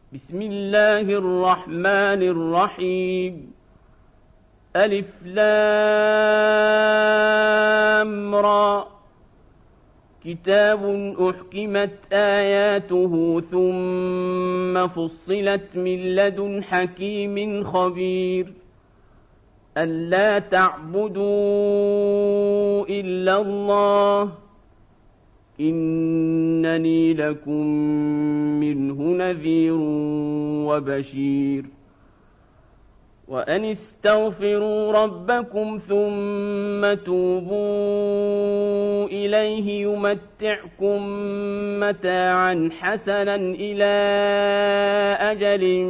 بسم الله الرحمن الرحيم ألف لام را كتاب أحكمت آياته ثم فصلت من لدن حكيم خبير ألا تعبدوا إلا الله إنني لكم منه نذير وبشير وأن استغفروا ربكم ثم توبوا إليه يمتعكم متاعا حسنا إلى أجل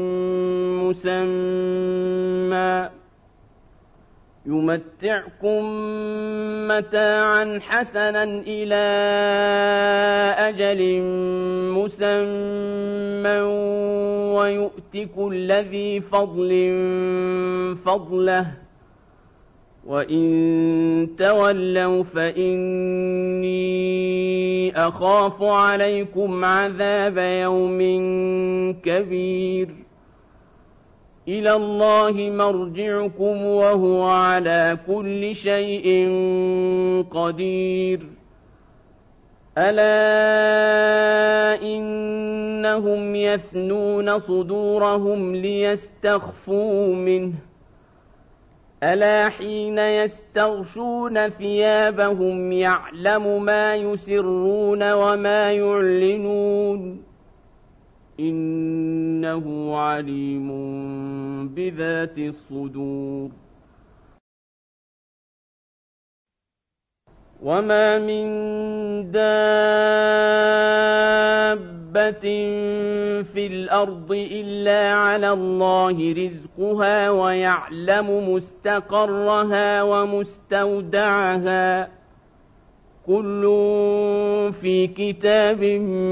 مسمى ويؤت كل ذي فضل فضله وإن تولوا فإني أخاف عليكم عذاب يوم كبير إلى الله مرجعكم وهو على كل شيء قدير ألا إنهم يثنون صدورهم ليستخفوا منه ألا حين يستغشون ثيابهم يعلم ما يسرون وما يعلنون إنه عليم بذات الصدور وما من دابة في الأرض إلا على الله رزقها ويعلم مستقرها ومستودعها كل في كتاب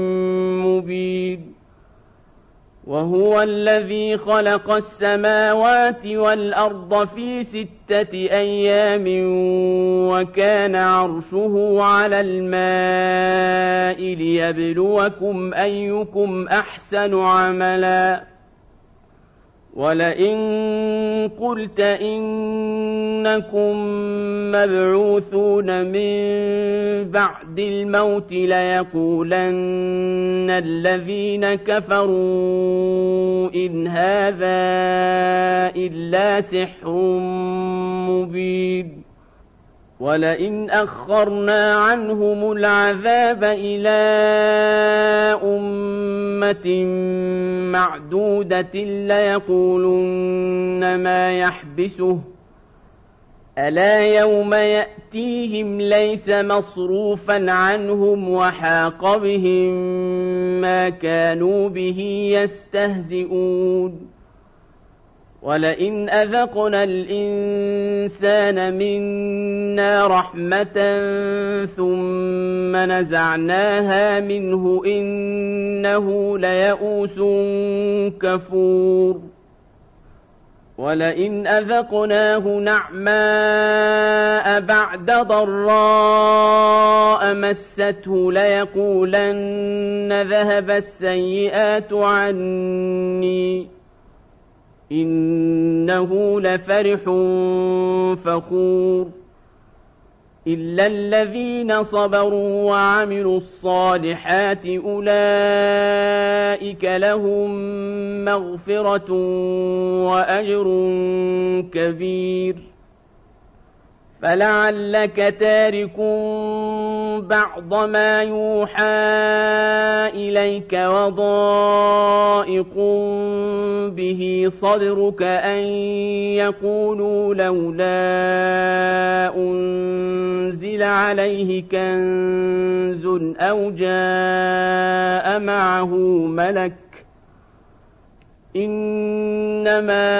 مبين وهو الذي خلق السماوات والأرض في 6 أيام وكان عرشه على الماء ليبلوكم أيكم أحسن عملا ولئن قلت إنكم مبعوثون من بعد الموت ليقولن الذين كفروا إن هذا إلا سحر مبين ولئن أخرنا عنهم العذاب إلى أمة معدودة ليقولن ما يحبسه ألا يوم يأتيهم ليس مصروفا عنهم وحاق بهم ما كانوا به يستهزئون ولئن أذقنا الإنسان منا رحمة ثم نزعناها منه إنه ليئوس كفور ولئن أذقناه نعماء بعد ضراء مسته ليقولن ذهب السيئات عني إنه لفرح فخور إلا الذين صبروا وعملوا الصالحات أولئك لهم مغفرة وأجر كبير فلعلك تارك بعض ما يوحى إليك وضائق به صدرك أن يقولوا لولا أنزل عليه كنز أو جاء معه ملك إنما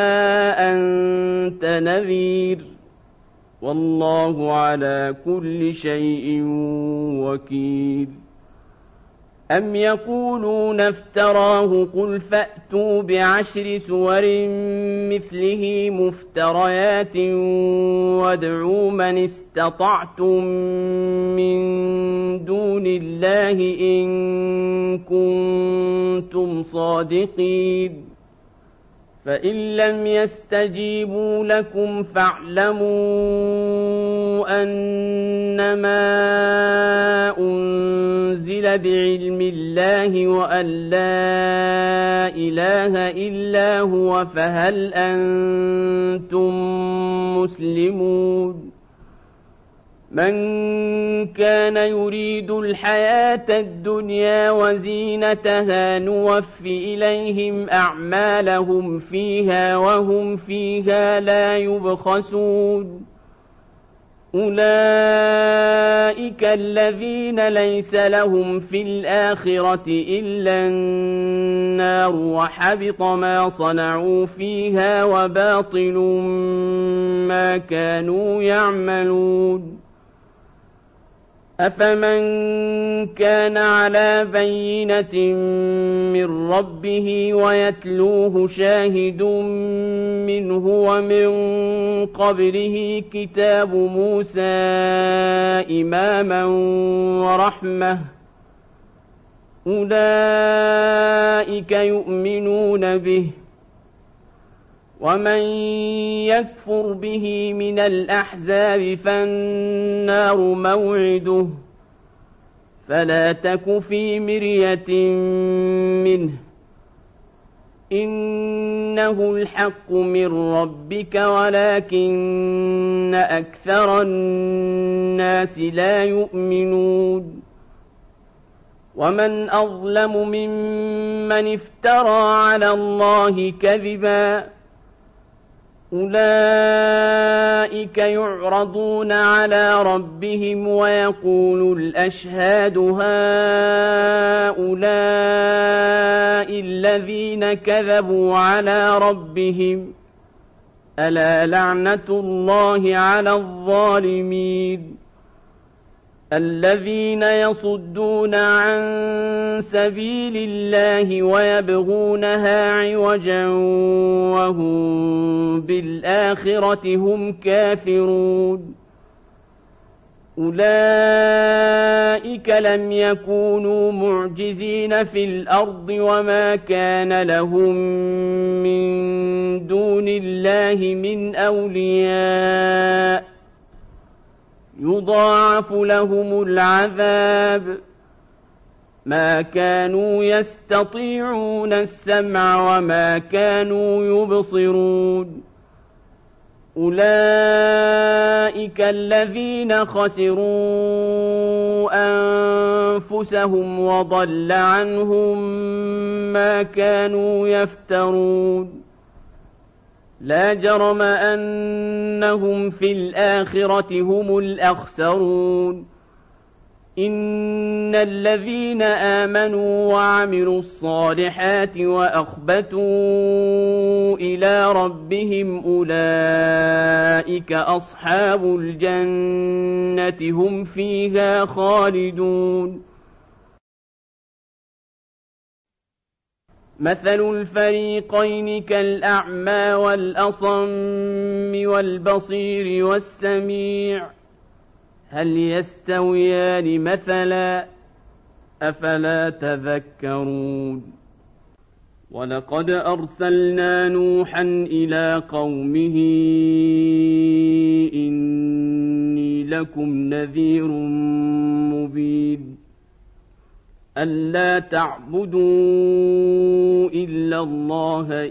أنت نذير والله على كل شيء وكيل أم يقولون افتراه قل فأتوا ب10 سور مثله مفتريات وادعوا من استطعتم من دون الله إن كنتم كنتم صادقين فإن لم يستجيبوا لكم فاعلموا أنما أنزل بعلم الله وأن لا إله إلا هو فهل أنتم مسلمون من كان يريد الحياة الدنيا وزينتها نوف إليهم أعمالهم فيها وهم فيها لا يبخسون أولئك الذين ليس لهم في الآخرة إلا النار وحبط ما صنعوا فيها وباطل ما كانوا يعملون أفمن كان على بينة من ربه ويتلوه شاهد منه ومن قبله كتاب موسى إماما ورحمة أولئك يؤمنون به ومن يكفر به من الأحزاب فالنار موعده فلا تك في مرية منه إنه الحق من ربك ولكن أكثر الناس لا يؤمنون ومن أظلم ممن افترى على الله كذبا أولئك يعرضون على ربهم ويقول الأشهاد هؤلاء الذين كذبوا على ربهم ألا لعنة الله على الظالمين الذين يصدون عن سبيل الله ويبغونها عوجا وهم بالآخرة هم كافرون أولئك لم يكونوا معجزين في الأرض وما كان لهم من دون الله من أولياء يضاعف لهم العذاب ما كانوا يستطيعون السمع وما كانوا يبصرون أولئك الذين خسروا أنفسهم وضل عنهم ما كانوا يفترون لا جرم أنهم في الآخرة هم الأخسرون إن الذين آمنوا وعملوا الصالحات وأخبتوا إلى ربهم أولئك أصحاب الجنة هم فيها خالدون مثل الفريقين كالأعمى والأصم والبصير والسميع هل يستويان مثلا أفلا تذكرون ولقد أرسلنا نوحا إلى قومه إني لكم نذير مبين ألا تعبدوا إلا الله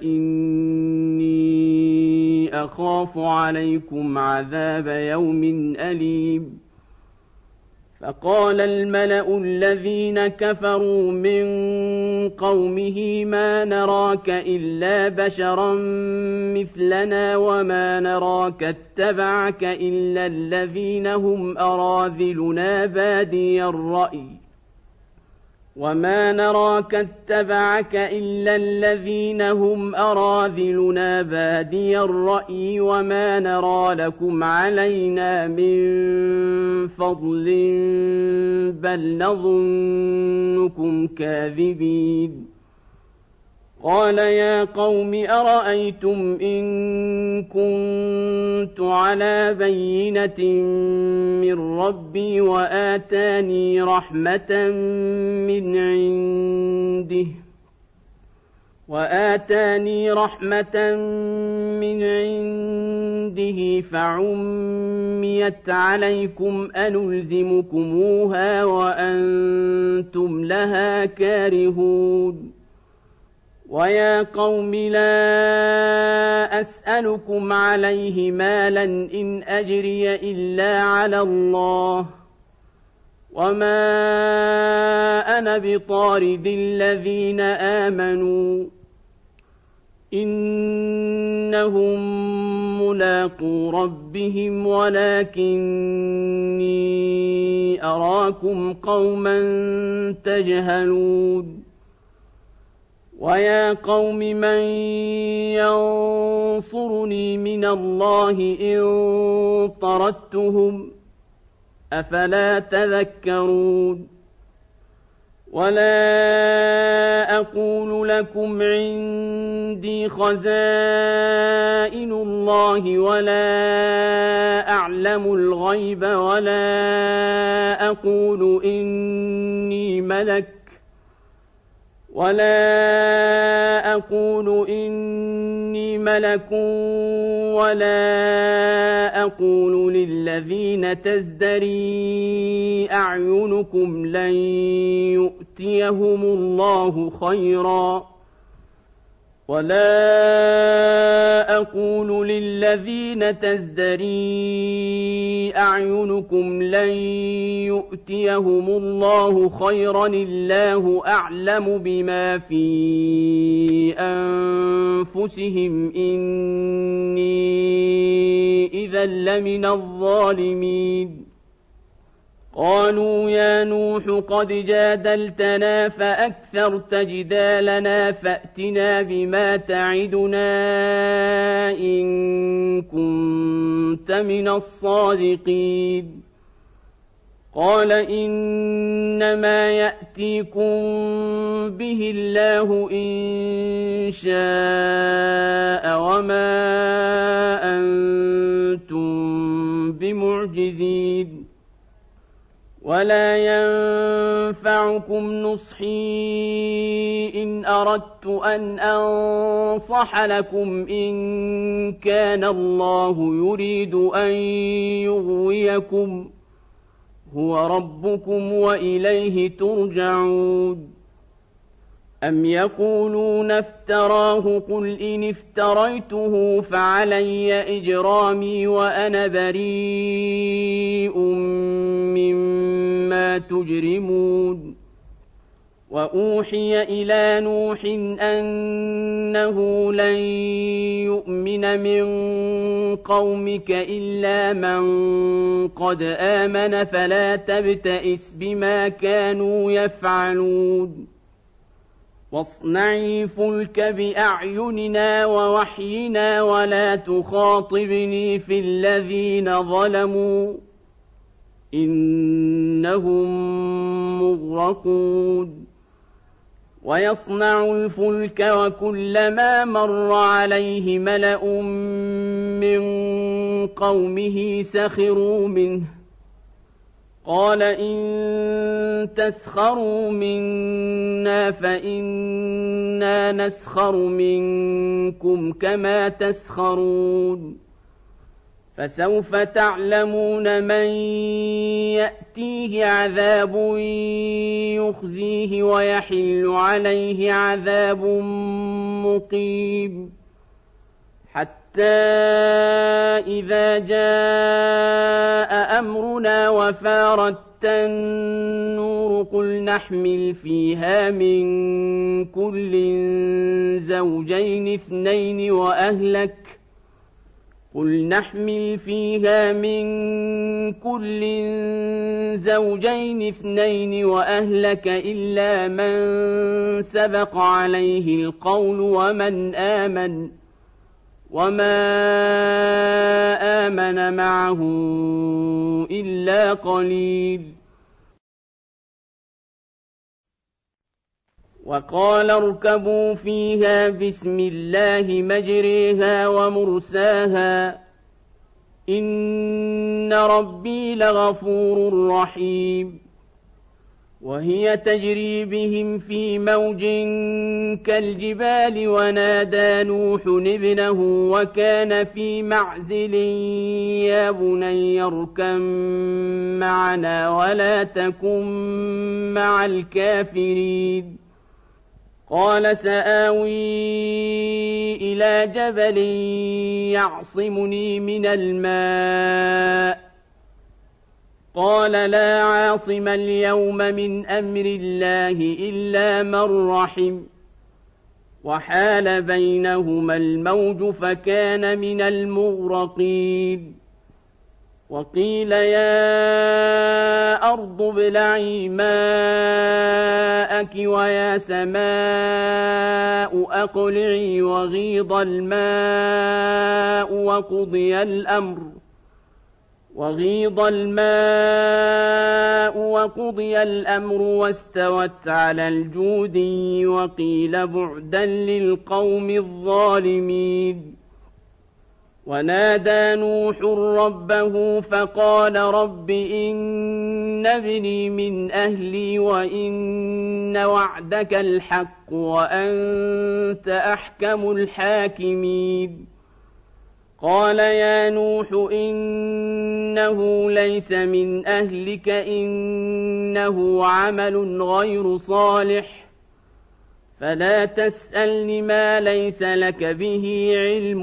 إني أخاف عليكم عذاب يوم أليم فقال الملأ الذين كفروا من قومه ما نراك إلا بشرا مثلنا وما نراك اتبعك إلا الذين هم أراذلنا بادي الرأي وما نراك اتبعك إلا الذين هم أراذلنا بادي الرأي وما نرى لكم علينا من فضل بل نظنكم كاذبين قال يا قوم أرأيتم إن كنت على بينة من ربي وآتاني رحمة من عنده وآتاني رحمة من عنده فعميت عليكم أنلزمكموها وأنتم لها كارهون ويا قوم لا أسألكم عليه مالا إن أجري إلا على الله وما أنا بطارد الذين آمنوا إنهم ملاقو ربهم ولكني أراكم قوما تجهلون ويا قوم من ينصرني من الله إن طردتهم أفلا تذكرون ولا أقول لكم عندي خزائن الله ولا أعلم الغيب ولا أقول إني ملك ولا أقول للذين تزدري أعينكم لن يؤتيهم الله خيرا الله أعلم بما في أنفسهم إني إذا لمن الظالمين قالوا يا نوح قد جادلتنا فأكثرت جدالنا فأتنا بما تعدنا إن كنت من الصادقين قال إنما يأتيكم به الله إن شاء وما أنتم بمعجزين ولا ينفعكم نصحي إن أردت أن أنصح لكم إن كان الله يريد أن يغويكم هو ربكم وإليه ترجعون أم يقولون افتراه قل إن افتريته فعلي إجرامي وأنا بريء مما تجرمون وأوحي إلى نوح أنه لن يؤمن من قومك إلا من قد آمن فلا تبتئس بما كانوا يفعلون واصنعي الفلك بأعيننا ووحينا ولا تخاطبني في الذين ظلموا إنهم مغرقون ويصنع الفلك وكلما مر عليه ملأ من قومه سخروا منه قال إن تسخروا منا فإنا نسخر منكم كما تسخرون فسوف تعلمون من يأتيه عذاب يخزيه ويحل عليه عذاب مقيم حتى إذا جاء أمرنا وفارت النور قل نحمل فيها من كل زوجين اثنين وأهلك إلا من سبق عليه القول ومن آمن وما آمن معه إلا قليل وقال اركبوا فيها بسم الله مجريها ومرساها إن ربي لغفور رحيم وهي تجري بهم في موج كالجبال ونادى نوح ابنه وكان في معزل يا بني اركب معنا ولا تكن مع الكافرين قال سآوي إلى جبل يعصمني من الماء قال لا عاصم اليوم من أمر الله إلا من رحم وحال بينهما الموج فكان من المغرقين وقيل يا أرض ابلعي ماءك ويا سماء أقلعي وغيض الماء وقضي الأمر واستوت على الجودي وقيل بعدا للقوم الظالمين ونادى نوح ربه فقال رب إن ابني من أهلي وإن وعدك الحق وأنت أحكم الحاكمين قال يا نوح إنه ليس من أهلك إنه عمل غير صالح فلا تسألني ما ليس لك به علم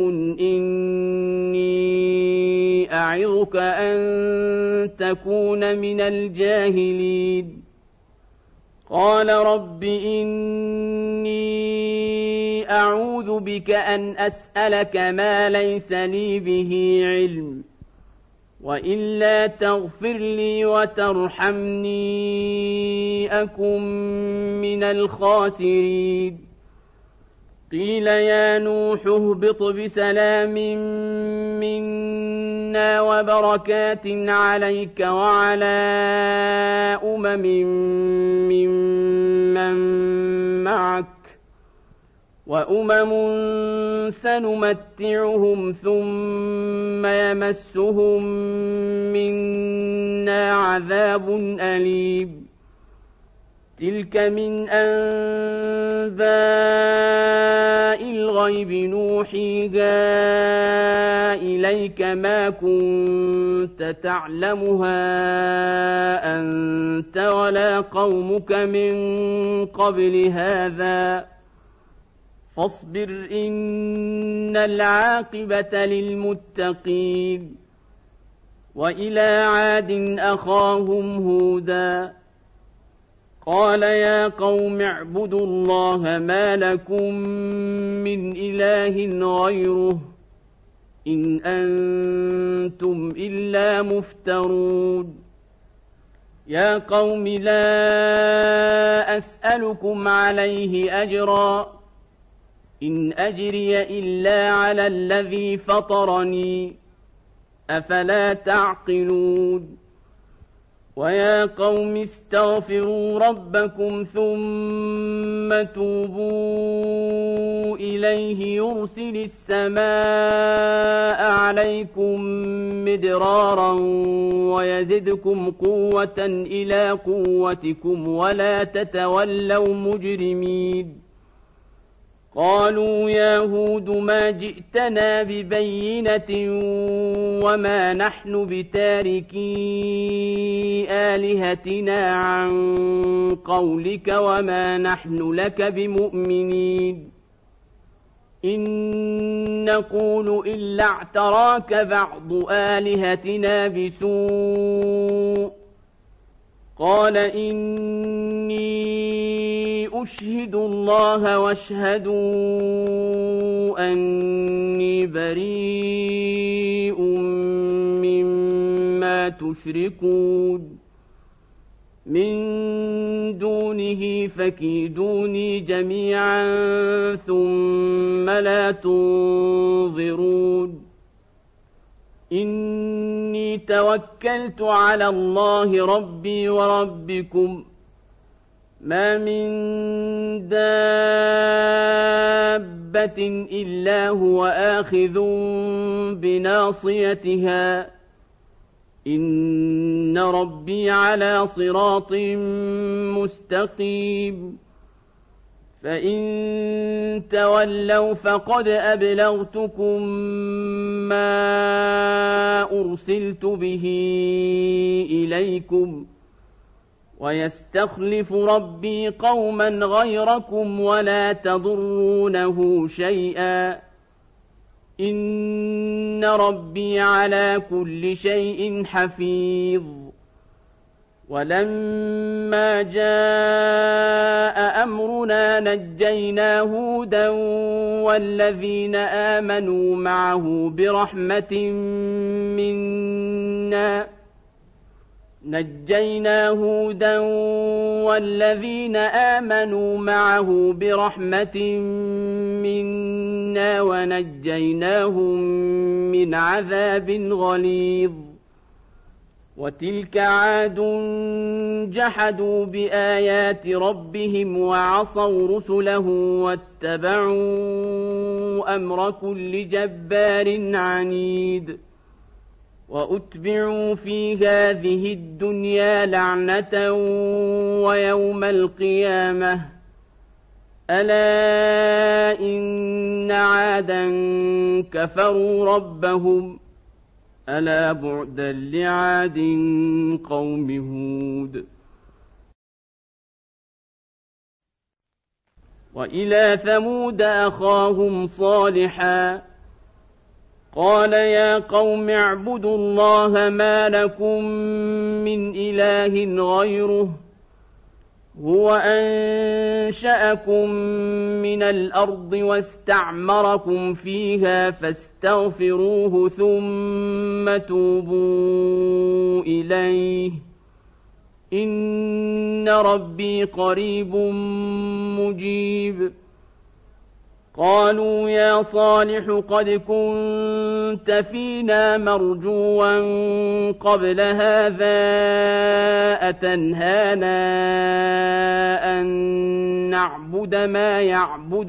إني أعظك أن تكون من الجاهلين قال رب إني أعوذ بك أن أسألك ما ليس لي به علم وإلا تغفر لي وترحمني أكن من الخاسرين قيل يا نوح اهبط بسلام منا وبركات عليك وعلى ممن معك وأمم سنمتعهم ثم يمسهم منا عذاب أليم تلك من أنباء الغيب نوحيها إليك ما كنت تعلمها أنت ولا قومك من قبل هذا فاصبر إن العاقبة للمتقين وإلى عاد أخاهم هودا قال يا قوم اعبدوا الله ما لكم من إله غيره إن أنتم إلا مفترون يا قوم لا أسألكم عليه أجرا إن أجري إلا على الذي فطرني أفلا تعقلون ويا قوم استغفروا ربكم ثم توبوا إليه يرسل السماء عليكم مدرارا ويزدكم قوة إلى قوتكم ولا تتولوا مجرمين قالوا يا هود ما جئتنا ببينة وما نحن بتاركي آلهتنا عن قولك وما نحن لك بمؤمنين إن نقول إلا اعتراك بعض آلهتنا بسوء قال إني أشهد الله واشهدوا أني بريء مما تشركون من دونه فكيدوني جميعا ثم لا تنظرون إني توكلت على الله ربي وربكم ما من دابة إلا هو آخذ بناصيتها إن ربي على صراط مستقيم فإن تولوا فقد أبلغتكم ما أرسلت به إليكم ويستخلف ربي قوما غيركم ولا تضرونه شيئا إن ربي على كل شيء حفيظ ولما جاء أمرنا نجينا هودا والذين آمنوا معه برحمة منا ونجيناهم من عذاب غليظ وتلك عاد جحدوا بآيات ربهم وعصوا رسله واتبعوا أمر كل جبار عنيد وأتبعوا في هذه الدنيا لعنة ويوم القيامة ألا إن عادا كفروا ربهم ألا بعدا لعاد قوم هود وإلى ثمود أخاهم صالحا قال يا قوم اعبدوا الله ما لكم من إله غيره هو أنشأكم من الأرض واستعمركم فيها فاستغفروه ثم توبوا إليه إن ربي قريب مجيب قالوا يا صالح قد كنت فينا مرجوا قبل هذا أتنهانا أن نعبد ما يعبد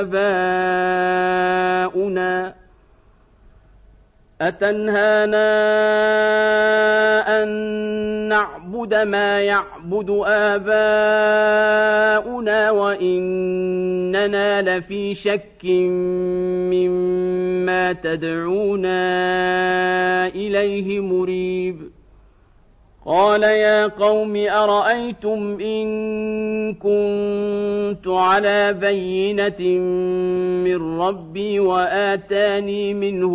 آباؤنا وإننا لفي شك مما تدعونا إليه مريب قال يا قوم أرأيتم إن كنت على بينة من ربي وآتاني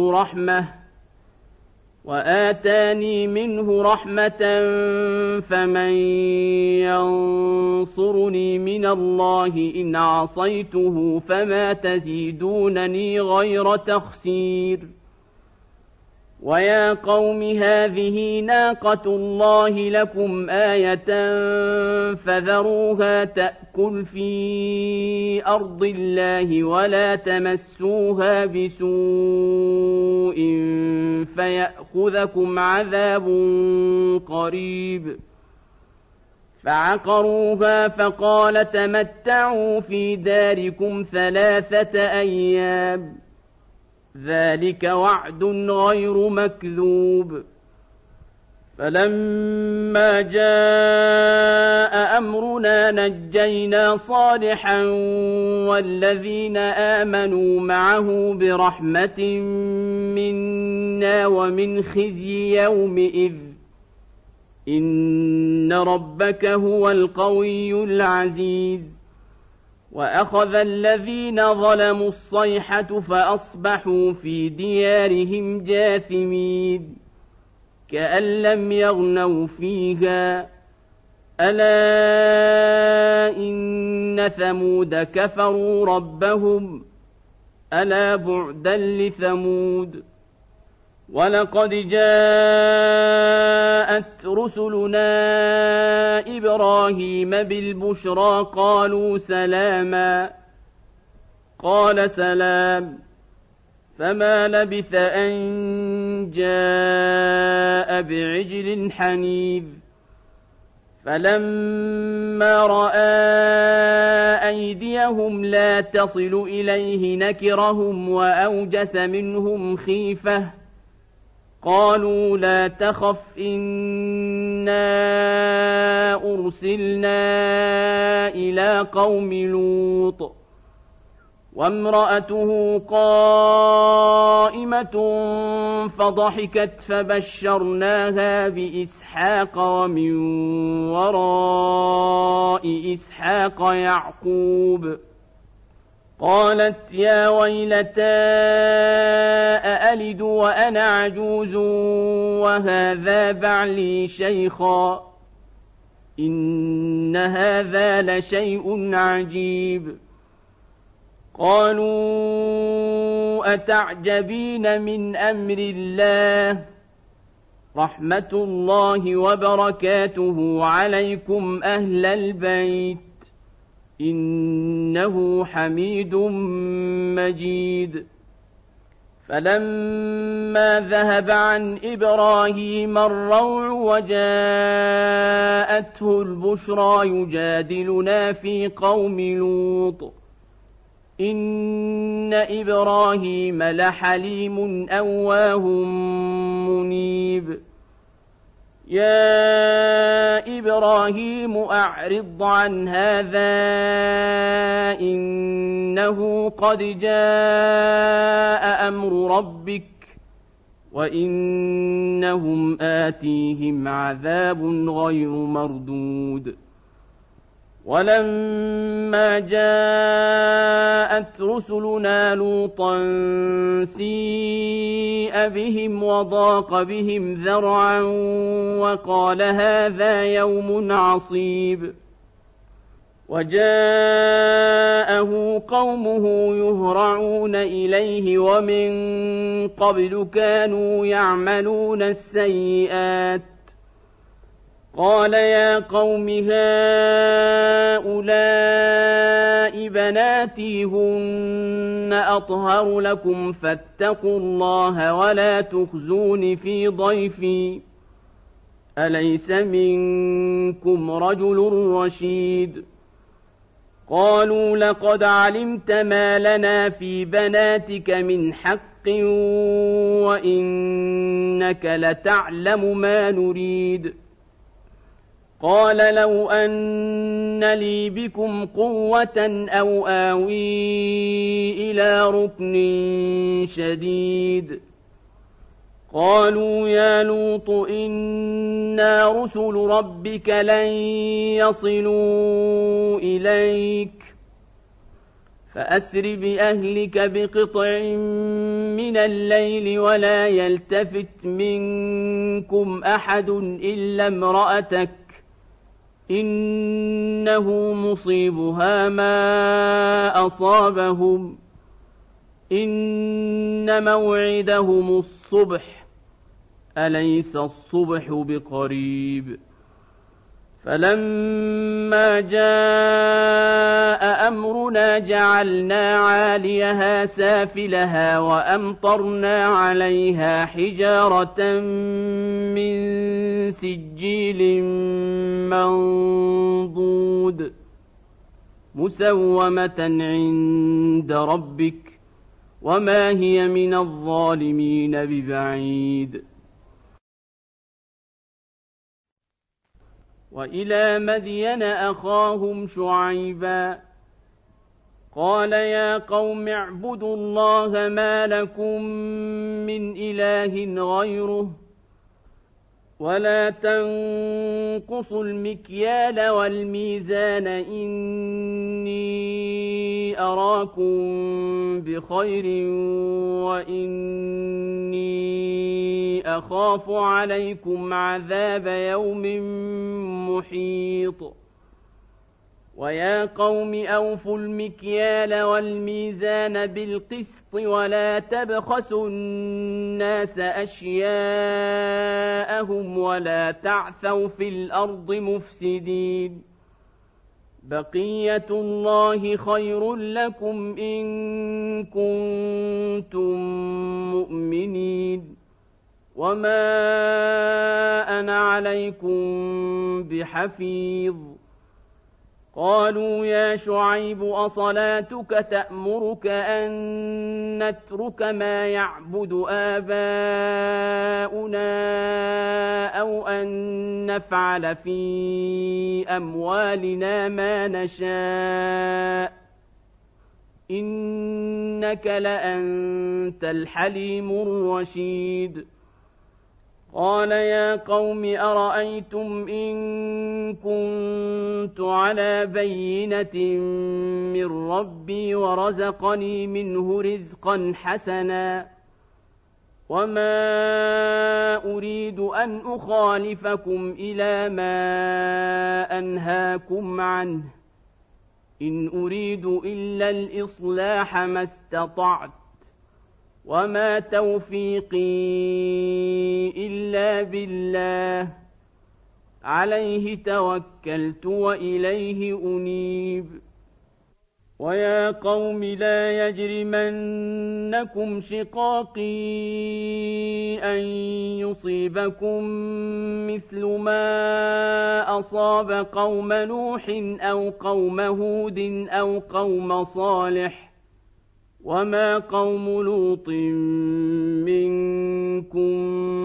منه رحمة فمن ينصرني من الله إن عصيته فما تزيدونني غير تخسير ويا قوم هذه ناقة الله لكم آية فذروها تأكل في أرض الله ولا تمسوها بسوء فيأخذكم عذاب قريب فعقروها فقال تمتعوا في داركم 3 أيام ذلك وعد غير مكذوب فلما جاء أمرنا نجينا صالحا والذين آمنوا معه برحمة منا ومن خزي يومئذ إن ربك هو القوي العزيز وأخذ الذين ظلموا الصيحة فأصبحوا في ديارهم جاثمين كأن لم يغنوا فيها ألا إن ثمود كفروا ربهم ألا بعدا لثمود ولقد جاءت رسلنا إبراهيم بالبشرى قالوا سلاما قال سلام فما لبث أن جاء بعجل حنيذ فلما رأى أيديهم لا تصل إليه نكرهم وأوجس منهم خيفة قالوا لا تخف إنا أرسلنا إلى قوم لوط وامرأته قائمة فضحكت فبشرناها بإسحاق ومن وراء إسحاق يعقوب قالت يا ويلتى أألد وأنا عجوز وهذا بعلي شيخا إن هذا لشيء عجيب قالوا أتعجبين من أمر الله رحمة الله وبركاته عليكم أهل البيت إنه حميد مجيد فلما ذهب عن إبراهيم الروع وجاءته البشرى يجادلنا في قوم لوط إن إبراهيم لحليم أواه منيب يا إبراهيم أعرض عن هذا إنه قد جاء أمر ربك وإنهم آتيهم عذاب غير مردود ولما جاءت رسلنا لوطا سيء بهم وضاق بهم ذرعا وقال هذا يوم عصيب وجاءه قومه يهرعون إليه ومن قبل كانوا يعملون السيئات قال يا قوم هؤلاء بناتي هن أطهر لكم فاتقوا الله ولا تخزون في ضيفي أليس منكم رجل رشيد قالوا لقد علمت ما لنا في بناتك من حق وإنك لتعلم ما نريد قال لو أن لي بكم قوة أو آوي إلى ركن شديد قالوا يا لوط إنا رسل ربك لن يصلوا إليك فأسر بأهلك بقطع من الليل ولا يلتفت منكم أحد إلا امرأتك إنه مصيبها ما أصابهم إن موعدهم الصبح أليس الصبح بقريب فلما جاء أمرنا جعلنا عاليها سافلها وأمطرنا عليها حجارة من سجيل منضود مسومة عند ربك وما هي من الظالمين ببعيد وإلى مدين أخاهم شعيبا قال يا قوم اعبدوا الله ما لكم من إله غيره ولا تنقصوا المكيال والميزان إني أراكم بخير وإني أخاف عليكم عذاب يوم محيط ويا قوم أوفوا المكيال والميزان بالقسط ولا تبخسوا الناس أشياءهم ولا تعثوا في الأرض مفسدين بقية الله خير لكم إن كنتم مؤمنين وما أنا عليكم بحفيظ قالوا يا شعيب أصلاتك تأمرك أن نترك ما يعبد آباؤنا أو أن نفعل في أموالنا ما نشاء إنك لأنت الحليم الرشيد قال يا قوم أرأيتم إن كنت على بينة من ربي ورزقني منه رزقا حسنا وما أريد أن أخالفكم إلى ما أنهاكم عنه إن أريد إلا الإصلاح ما استطعت وما توفيقي إلا بالله عليه توكلت وإليه أنيب ويا قوم لا يجرمنكم شقاقي أن يصيبكم مثل ما أصاب قوم نوح أو قوم هود أو قوم صالح وما قوم لوط منكم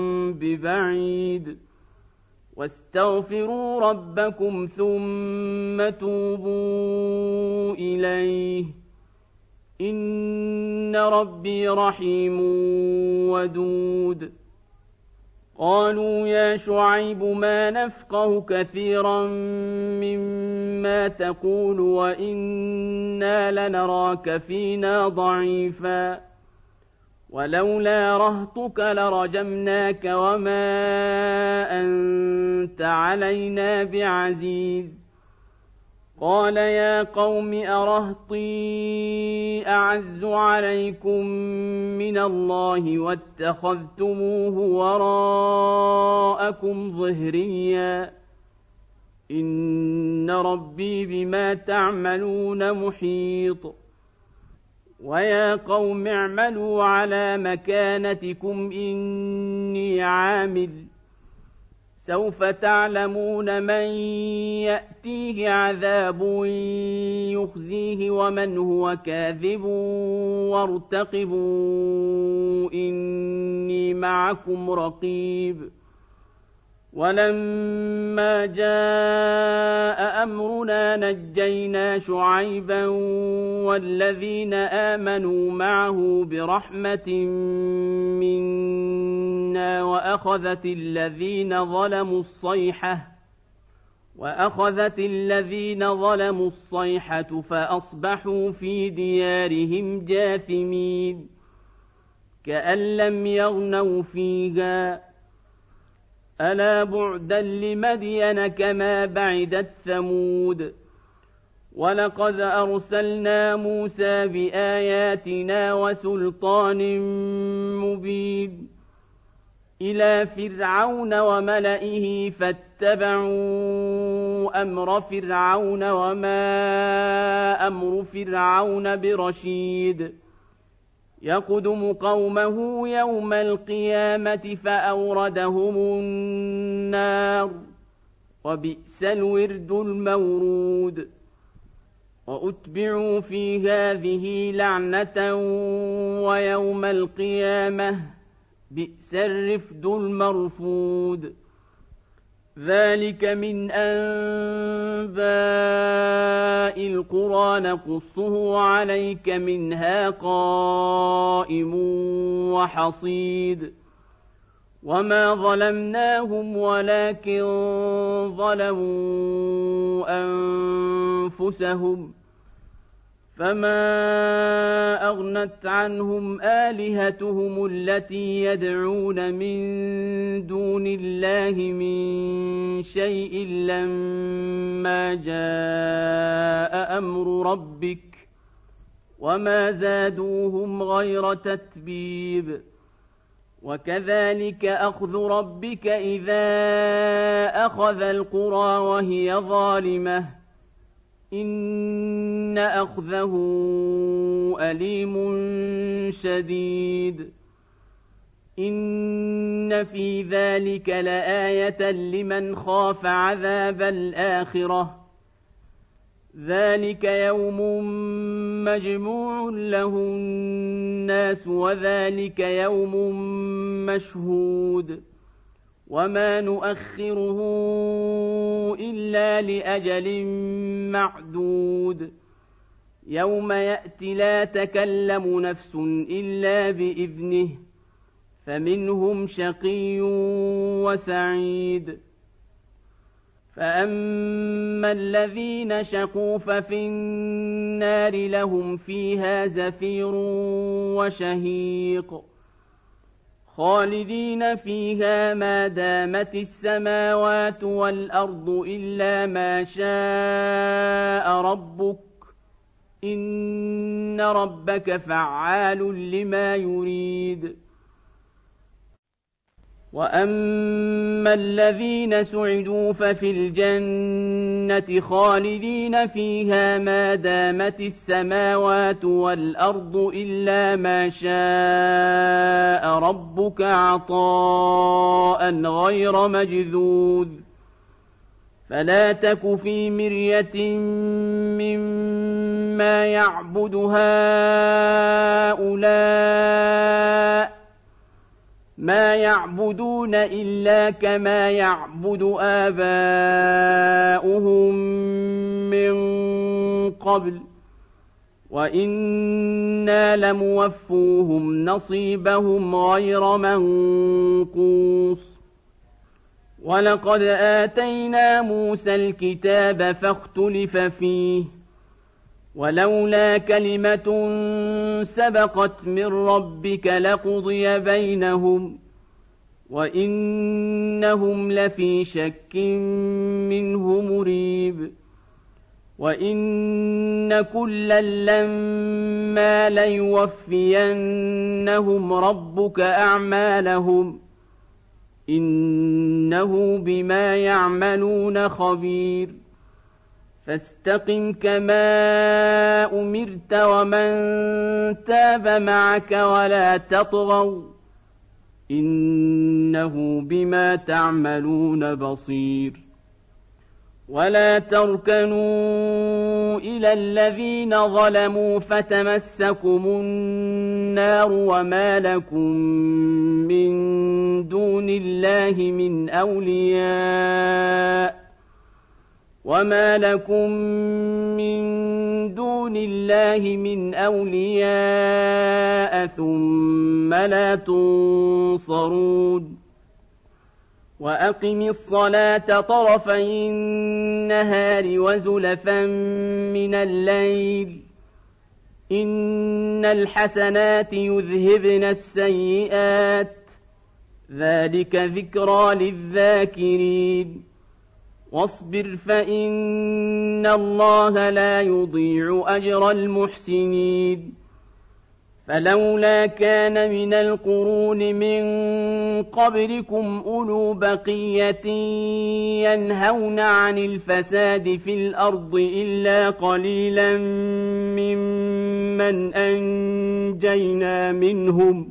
ببعيد واستغفروا ربكم ثم توبوا إليه إن ربي رحيم ودود قالوا يا شعيب ما نفقه كثيرا مما تقول وإنا لنراك فينا ضعيفا ولولا رهطك لرجمناك وما أنت علينا بعزيز قال يا قوم أرهطي أعز عليكم من الله واتخذتموه وراءكم ظهريا إن ربي بما تعملون محيط ويا قوم اعملوا على مكانتكم إني عامل سوف تعلمون من يأتيه عذاب يخزيه ومن هو كاذب وارتقبوا إني معكم رقيب ولما جاء أمرنا نجينا شعيبا والذين آمنوا معه برحمة منا وأخذت الذين ظلموا الصيحة فأصبحوا في ديارهم جاثمين كأن لم يغنوا فيها ألا بعدا لمدين كما بعدت ثمود ولقد أرسلنا موسى بآياتنا وسلطان مبين إلى فرعون وملئه فاتبعوا أمر فرعون وما أمر فرعون برشيد يقدم قومه يوم القيامة فأوردهم النار وبئس الورد المورود وأتبعوا في هذه لعنة ويوم القيامة بئس الرفد المرفود ذلك من أنباء القرى نقصه عليك منها قائم وحصيد وما ظلمناهم ولكن ظلموا أنفسهم فما أغنت عنهم آلهتهم التي يدعون من دون الله من شيء لما جاء أمر ربك وما زادوهم غير تتبيب وكذلك أخذ ربك إذا أخذ القرى وهي ظالمة إن أخذه أليم شديد إن في ذلك لآية لمن خاف عذاب الآخرة ذلك يوم مجموع له الناس وذلك يوم مشهود وما نؤخره إلا لأجل معدود يوم يأتي لا تكلم نفس إلا بإذنه فمنهم شقي وسعيد فأما الذين شقوا ففي النار لهم فيها زفير وشهيق خالدين فيها ما دامت السماوات والأرض إلا ما شاء ربك إن ربك فعال لما يريد وأما الذين سعدوا ففي الجنة خالدين فيها ما دامت السماوات والأرض إلا ما شاء ربك عطاء غير مجذوذ فلا تك في مرية مما يعبد هؤلاء ما يعبدون إلا كما يعبد آباؤهم من قبل وإنا لموفوهم نصيبهم غير منقوص ولقد آتينا موسى الكتاب فاختلف فيه ولولا كلمة سبقت من ربك لقضي بينهم وإنهم لفي شك منه مريب وإن كلا لما ليوفينهم ربك أعمالهم إنه بما يعملون خبير فاستقم كما أمرت ومن تاب معك ولا تطغوا إنه بما تعملون بصير ولا تركنوا إلى الذين ظلموا فتمسكم النار وما لكم من دون الله من أولياء ثم لا تنصرون وأقم الصلاة طرفي النهار وزلفا من الليل إن الحسنات يذهبن السيئات ذلك ذكرى للذاكرين واصبر فإن الله لا يضيع أجر المحسنين فلولا كان من القرون من قبلكم أولو بقية ينهون عن الفساد في الأرض إلا قليلا ممن أنجينا منهم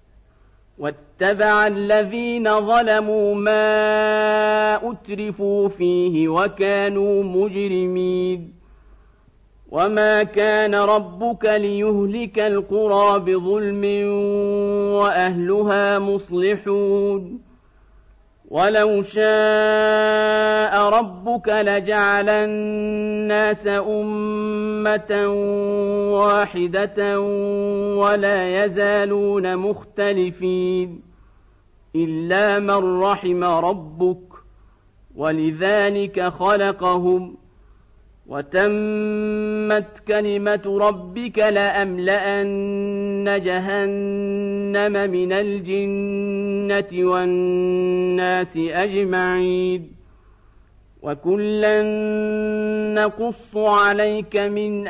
واتبع الذين ظلموا ما أترفوا فيه وكانوا مجرمين وما كان ربك ليهلك القرى بظلم وأهلها مصلحون ولو شاء ربك لجعل الناس أمة واحدة ولا يزالون مختلفين إلا من رحم ربك ولذلك خلقهم وتمت كلمة ربك لأملأن جهنم من الجنة والناس أجمعين وكلا نقص عليك من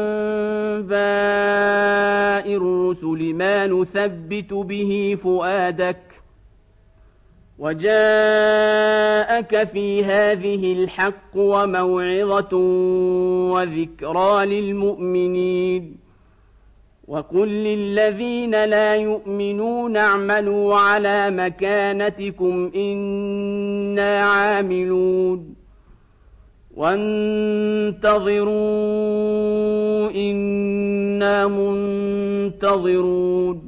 أنباء الرسل ما نثبت به فؤادك وجاءك في هذه الحق وموعظة وذكرى للمؤمنين وقل للذين لا يؤمنون اعملوا على مكانتكم إنا عاملون وانتظروا إنا منتظرون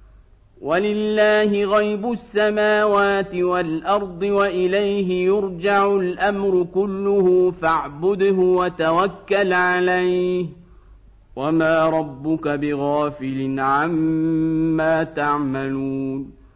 ولله غيب السماوات والأرض وإليه يرجع الأمر كله فاعبده وتوكل عليه وما ربك بغافل عما تعملون